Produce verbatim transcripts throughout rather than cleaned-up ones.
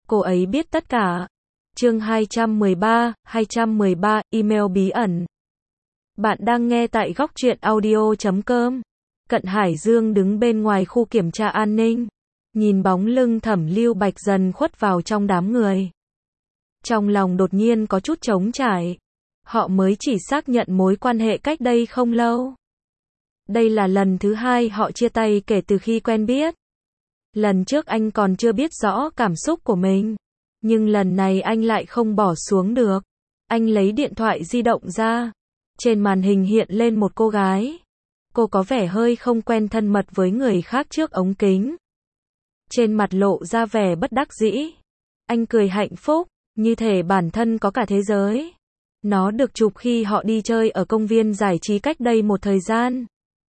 cô ấy biết tất cả. Chương hai trăm mười ba, hai trăm mười ba, email bí ẩn. Bạn đang nghe tại góc truyện audio chấm com. Cận Hải Dương đứng bên ngoài khu kiểm tra an ninh, nhìn bóng lưng Thẩm Lưu Bạch dần khuất vào trong đám người. Trong lòng đột nhiên có chút trống trải. Họ mới chỉ xác nhận mối quan hệ cách đây không lâu. Đây là lần thứ hai họ chia tay kể từ khi quen biết. Lần trước anh còn chưa biết rõ cảm xúc của mình, nhưng lần này anh lại không bỏ xuống được. Anh lấy điện thoại di động ra. Trên màn hình hiện lên một cô gái. Cô có vẻ hơi không quen thân mật với người khác trước ống kính. Trên mặt lộ ra vẻ bất đắc dĩ. Anh cười hạnh phúc, như thể bản thân có cả thế giới. Nó được chụp khi họ đi chơi ở công viên giải trí cách đây một thời gian.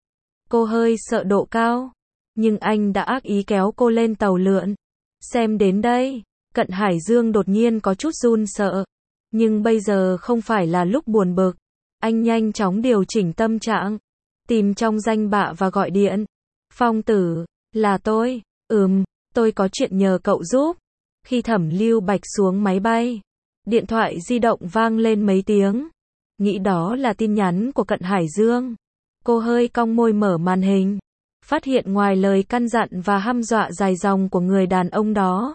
Cô hơi sợ độ cao, nhưng anh đã ác ý kéo cô lên tàu lượn. Xem đến đây, Cận Hải Dương đột nhiên có chút run sợ. Nhưng bây giờ không phải là lúc buồn bực. Anh nhanh chóng điều chỉnh tâm trạng. Tìm trong danh bạ và gọi điện. Phong tử, là tôi. Ừm, tôi có chuyện nhờ cậu giúp. Khi Thẩm Lưu Bạch xuống máy bay, điện thoại di động vang lên mấy tiếng. Nghĩ đó là tin nhắn của Cận Hải Dương. Cô hơi cong môi mở màn hình. Phát hiện ngoài lời căn dặn và hăm dọa dài dòng của người đàn ông đó,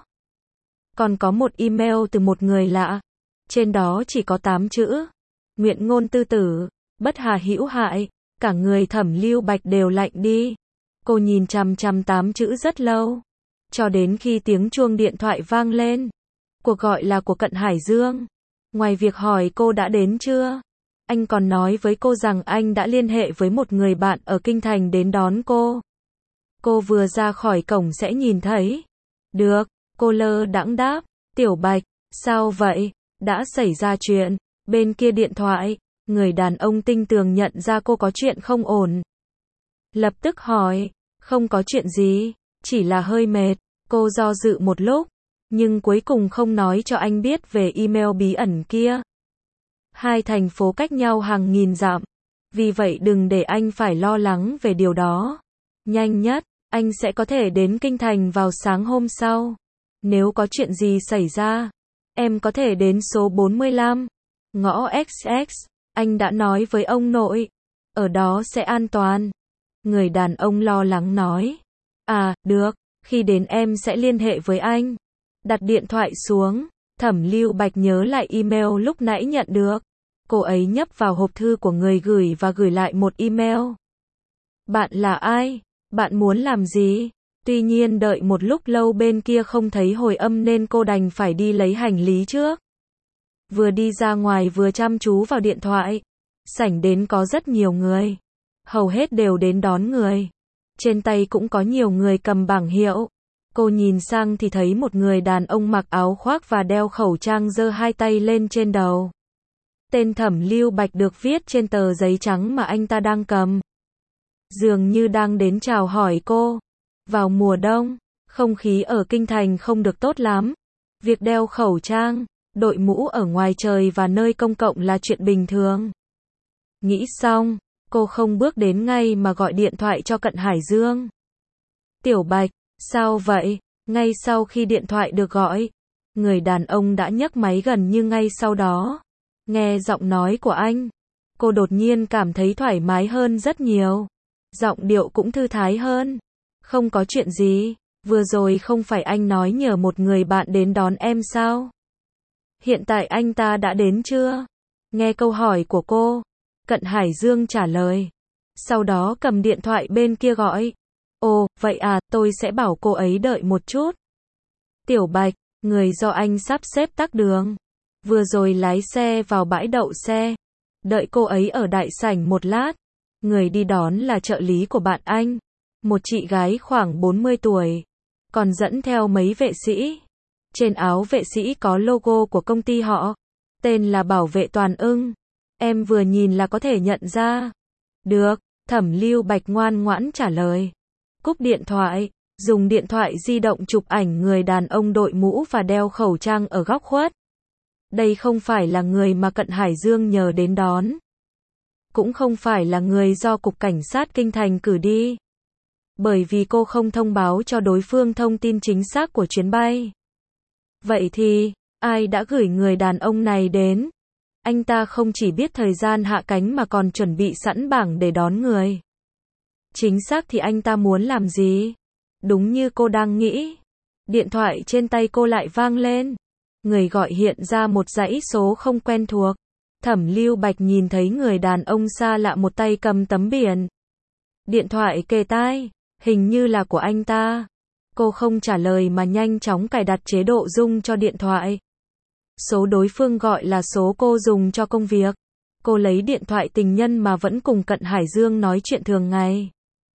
còn có một email từ một người lạ. Trên đó chỉ có tám chữ. Nguyện ngôn tư tử, bất hà hữu hại. Cả người Thẩm Lưu Bạch đều lạnh đi. Cô nhìn chằm chằm tám chữ rất lâu. Cho đến khi tiếng chuông điện thoại vang lên. Cuộc gọi là của Cận Hải Dương. Ngoài việc hỏi cô đã đến chưa, anh còn nói với cô rằng anh đã liên hệ với một người bạn ở Kinh Thành đến đón cô. Cô vừa ra khỏi cổng sẽ nhìn thấy. Được, cô lơ đãng đáp. Tiểu Bạch, sao vậy? Đã xảy ra chuyện. Bên kia điện thoại, người đàn ông tinh tường nhận ra cô có chuyện không ổn. Lập tức hỏi, không có chuyện gì, chỉ là hơi mệt. Cô do dự một lúc, nhưng cuối cùng không nói cho anh biết về email bí ẩn kia. Hai thành phố cách nhau hàng nghìn dặm, vì vậy đừng để anh phải lo lắng về điều đó. Nhanh nhất, anh sẽ có thể đến Kinh Thành vào sáng hôm sau. Nếu có chuyện gì xảy ra, em có thể đến số bốn mươi lăm, ngõ X X, anh đã nói với ông nội, ở đó sẽ an toàn. Người đàn ông lo lắng nói. À, được, khi đến em sẽ liên hệ với anh. Đặt điện thoại xuống, Thẩm Lưu Bạch nhớ lại email lúc nãy nhận được. Cô ấy nhấp vào hộp thư của người gửi và gửi lại một email. Bạn là ai? Bạn muốn làm gì? Tuy nhiên đợi một lúc lâu bên kia không thấy hồi âm nên cô đành phải đi lấy hành lý trước. Vừa đi ra ngoài vừa chăm chú vào điện thoại. Sảnh đến có rất nhiều người. Hầu hết đều đến đón người. Trên tay cũng có nhiều người cầm bảng hiệu. Cô nhìn sang thì thấy một người đàn ông mặc áo khoác và đeo khẩu trang giơ hai tay lên trên đầu. Tên Thẩm Lưu Bạch được viết trên tờ giấy trắng mà anh ta đang cầm. Dường như đang đến chào hỏi cô. Vào mùa đông, không khí ở Kinh Thành không được tốt lắm. Việc đeo khẩu trang, đội mũ ở ngoài trời và nơi công cộng là chuyện bình thường. Nghĩ xong, cô không bước đến ngay mà gọi điện thoại cho Cận Hải Dương. Tiểu Bạch, sao vậy? Ngay sau khi điện thoại được gọi, người đàn ông đã nhấc máy gần như ngay sau đó. Nghe giọng nói của anh, cô đột nhiên cảm thấy thoải mái hơn rất nhiều. Giọng điệu cũng thư thái hơn. Không có chuyện gì, vừa rồi không phải anh nói nhờ một người bạn đến đón em sao? Hiện tại anh ta đã đến chưa? Nghe câu hỏi của cô, Cận Hải Dương trả lời. Sau đó cầm điện thoại bên kia gọi. Ồ, vậy à, tôi sẽ bảo cô ấy đợi một chút. Tiểu Bạch, người do anh sắp xếp tắc đường. Vừa rồi lái xe vào bãi đậu xe. Đợi cô ấy ở đại sảnh một lát. Người đi đón là trợ lý của bạn anh. Một chị gái khoảng bốn mươi tuổi. Còn dẫn theo mấy vệ sĩ. Trên áo vệ sĩ có logo của công ty họ. Tên là Bảo vệ Toàn ưng. Em vừa nhìn là có thể nhận ra. Được, Thẩm Lưu Bạch ngoan ngoãn trả lời. Cúp điện thoại, dùng điện thoại di động chụp ảnh người đàn ông đội mũ và đeo khẩu trang ở góc khuất. Đây không phải là người mà Cận Hải Dương nhờ đến đón. Cũng không phải là người do Cục Cảnh sát Kinh Thành cử đi. Bởi vì cô không thông báo cho đối phương thông tin chính xác của chuyến bay. Vậy thì, ai đã gửi người đàn ông này đến? Anh ta không chỉ biết thời gian hạ cánh mà còn chuẩn bị sẵn bảng để đón người. Chính xác thì anh ta muốn làm gì? Đúng như cô đang nghĩ. Điện thoại trên tay cô lại vang lên. Người gọi hiện ra một dãy số không quen thuộc. Thẩm Lưu Bạch nhìn thấy người đàn ông xa lạ một tay cầm tấm biển. Điện thoại kề tai, hình như là của anh ta. Cô không trả lời mà nhanh chóng cài đặt chế độ rung cho điện thoại. Số đối phương gọi là số cô dùng cho công việc. Cô lấy điện thoại tình nhân mà vẫn cùng Cận Hải Dương nói chuyện thường ngày.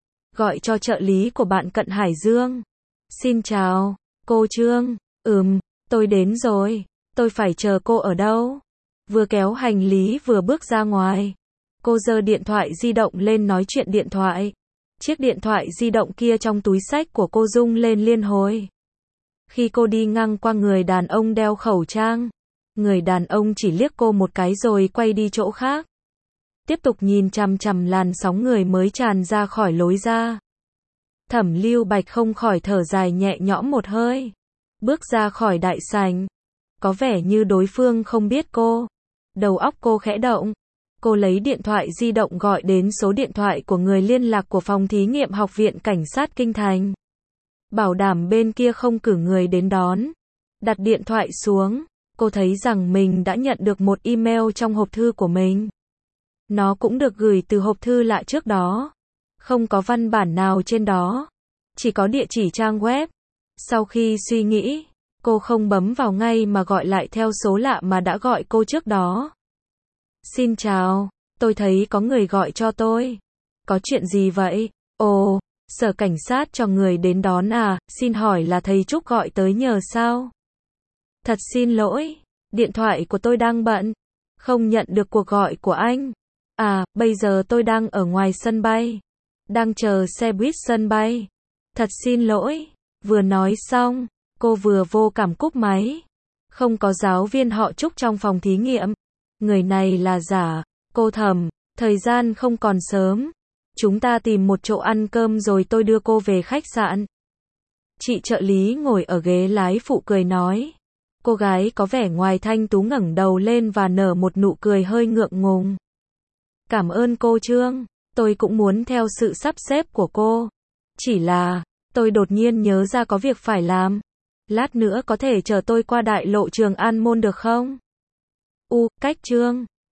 Gọi cho trợ lý của bạn Cận Hải Dương. Xin chào, cô Trương. Ừm, tôi đến rồi. Tôi phải chờ cô ở đâu? Vừa kéo hành lý vừa bước ra ngoài. Cô giơ điện thoại di động lên nói chuyện điện thoại. Chiếc điện thoại di động kia trong túi xách của cô rung lên liên hồi. Khi cô đi ngang qua người đàn ông đeo khẩu trang, người đàn ông chỉ liếc cô một cái rồi quay đi chỗ khác. Tiếp tục nhìn chằm chằm làn sóng người mới tràn ra khỏi lối ra. Thẩm Lưu Bạch không khỏi thở dài nhẹ nhõm một hơi. Bước ra khỏi đại sảnh. Có vẻ như đối phương không biết cô. Đầu óc cô khẽ động. Cô lấy điện thoại di động gọi đến số điện thoại của người liên lạc của phòng thí nghiệm Học viện Cảnh sát Kinh Thành. Bảo đảm bên kia không cử người đến đón. Đặt điện thoại xuống, cô thấy rằng mình đã nhận được một email trong hộp thư của mình. Nó cũng được gửi từ hộp thư lạ trước đó. Không có văn bản nào trên đó. Chỉ có địa chỉ trang web. Sau khi suy nghĩ, cô không bấm vào ngay mà gọi lại theo số lạ mà đã gọi cô trước đó. Xin chào, tôi thấy có người gọi cho tôi. Có chuyện gì vậy? Ồ, sở cảnh sát cho người đến đón à, xin hỏi là thầy Trúc gọi tới nhờ sao? Thật xin lỗi, điện thoại của tôi đang bận, không nhận được cuộc gọi của anh. À, bây giờ tôi đang ở ngoài sân bay, đang chờ xe buýt sân bay. Thật xin lỗi, vừa nói xong, cô vừa vô cảm cúp máy. Không có giáo viên họ Trúc trong phòng thí nghiệm. Người này là giả, cô thầm, thời gian không còn sớm. Chúng ta tìm một chỗ ăn cơm rồi tôi đưa cô về khách sạn. Chị trợ lý ngồi ở ghế lái phụ cười nói. Cô gái có vẻ ngoài thanh tú ngẩng đầu lên và nở một nụ cười hơi ngượng ngùng. Cảm ơn cô Trương, tôi cũng muốn theo sự sắp xếp của cô. Chỉ là, tôi đột nhiên nhớ ra có việc phải làm. Lát nữa có thể chờ tôi qua đại lộ Trường An Môn được không? U, cách Trương.